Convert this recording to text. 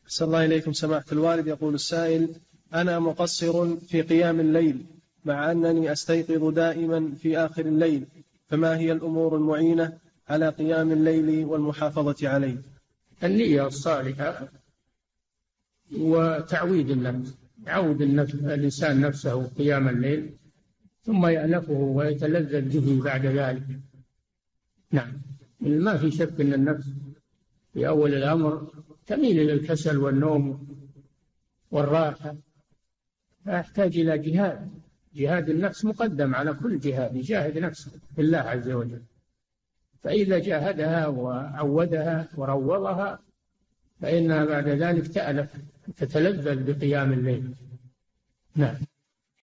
أحسن الله إليكم سماحة الوالد. يقول السائل: أنا مقصر في قيام الليل مع أنني أستيقظ دائما في آخر الليل، فما هي الأمور المعينة على قيام الليل والمحافظة عليه؟ النية الصالحة وتعويد النفس، يعود الإنسان نفسه قيام الليل ثم يألفه ويتلذذ به بعد ذلك. نعم، ما في شك أن النفس في أول الأمر تميل إلى الكسل والنوم والراحة، فيحتاج إلى جهاد النفس مقدم على كل جهاد، يجاهد نفسه بالله عز وجل، فإذا جاهدها وعودها وروضها فإنها بعد ذلك تألف تتلذذ بقيام الليل. نعم.